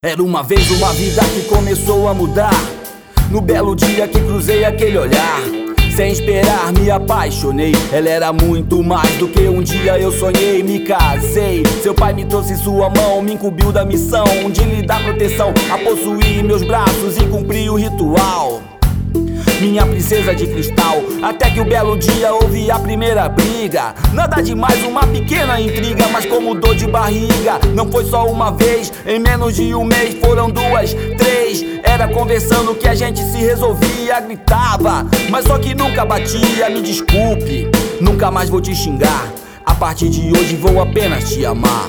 Era uma vez uma vida que começou a mudar, no belo dia que cruzei aquele olhar. Sem esperar me apaixonei, ela era muito mais do que um dia eu sonhei. Me casei, seu pai me trouxe sua mão, me incumbiu da missão de lhe dar proteção, a possuir meus braços e cumprir o ritual. Minha princesa de cristal, até que o belo dia houve a primeira briga. Nada demais, uma pequena intriga, mas como dor de barriga. Não foi só uma vez, em menos de um mês foram duas, três. Era conversando que a gente se resolvia, gritava, mas só que nunca batia. Me desculpe, nunca mais vou te xingar. A partir de hoje vou apenas te amar.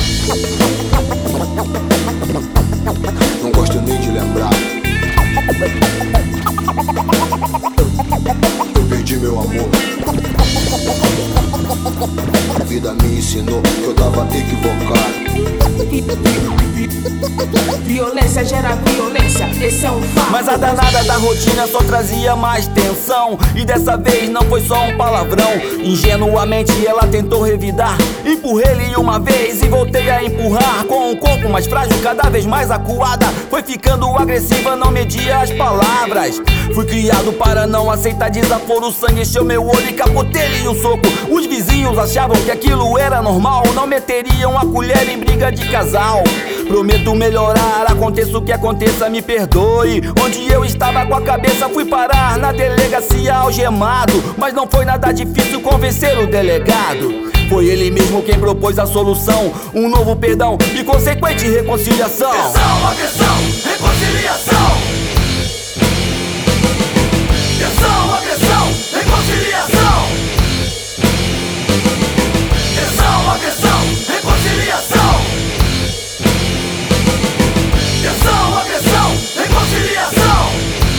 Não gosto nem de lembrar. Eu perdi meu amor. A vida me ensinou que eu tava equivocado. Violência gera violência, esse é um fato. Mas a danada da rotina só trazia mais tensão. E dessa vez não foi só um palavrão. Ingenuamente ela tentou revidar. Empurrei-lhe uma vez e voltei a empurrar. Com um corpo mais frágil, cada vez mais acuada. Foi ficando agressiva, não media as palavras. Fui criado para não aceitar desaforo. O sangue encheu meu olho e capotei-lhe um soco. Os vizinhos achavam que aquilo era normal, não meteriam a colher em briga de casal. Prometo melhorar, aconteça o que aconteça, me perdoe. Onde eu estava com a cabeça fui parar na delegacia algemado. Mas não foi nada difícil convencer o delegado. Foi ele mesmo quem propôs a solução, um novo perdão e consequente reconciliação. Tensão, agressão, reconciliação. Tensão, agressão, reconciliação. Tensão, agressão, reconciliação. Tensão, agressão, reconciliação.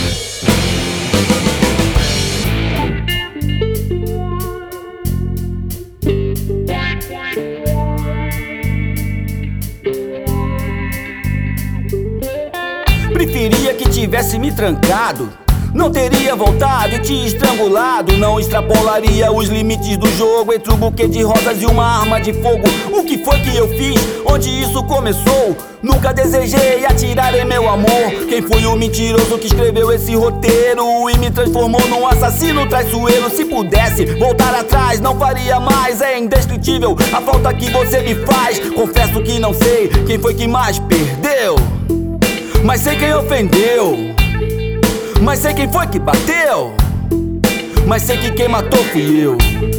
Preferia que tivesse me trancado, não teria voltado e te estrangulado. Não extrapolaria os limites do jogo entre um buquê de rosas e uma arma de fogo. O que foi que eu fiz? Onde isso começou? Nunca desejei atirar em meu amor. Quem foi o mentiroso que escreveu esse roteiro e me transformou num assassino traiçoeiro? Se pudesse voltar atrás, não faria mais. É indescritível a falta que você me faz. Confesso que não sei quem foi que mais perdeu, mas sei quem ofendeu. Mas sei quem foi que bateu, mas sei que quem matou fui eu.